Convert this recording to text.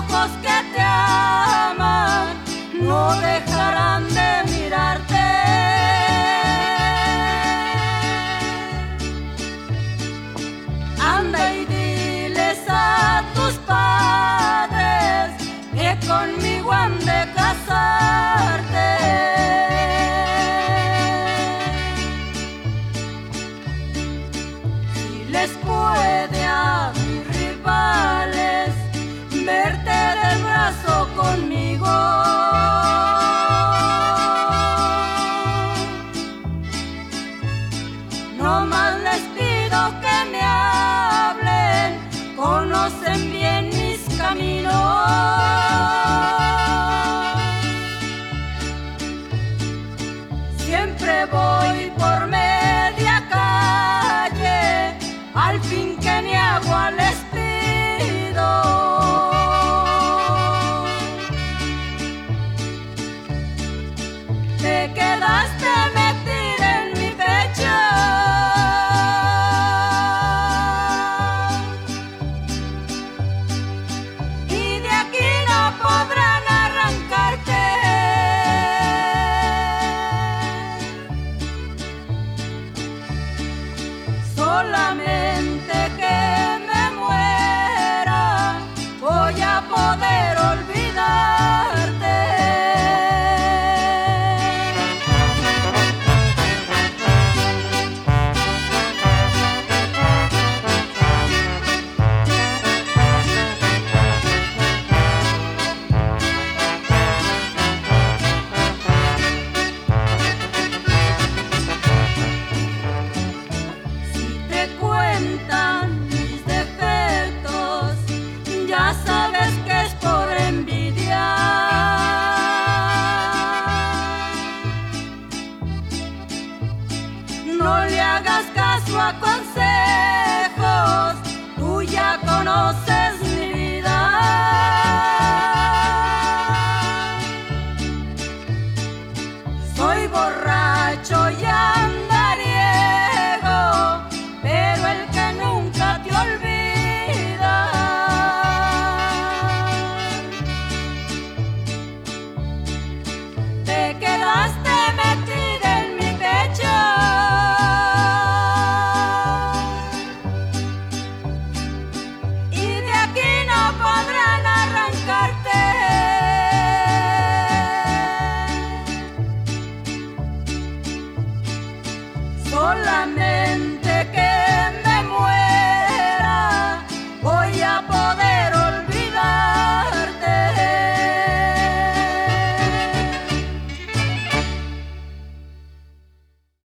ojos que te aman no dejarán de mirarte. Anda y diles a tus padres que conmigo han de casarte. Si les puede a mis rivales verte del brazo conmigo, no más les pido que me hablen, conocen bien mis caminos. Siempre voy por media calle, al fin que ni agua les pido. Te quedaste metida en mi pecho, y de aquí no podrán arrancarte. Solamente que me muera voy a poder olvidarte. Si te cuentan mis defectos, ya sabes que es por envidia. No le hagas caso a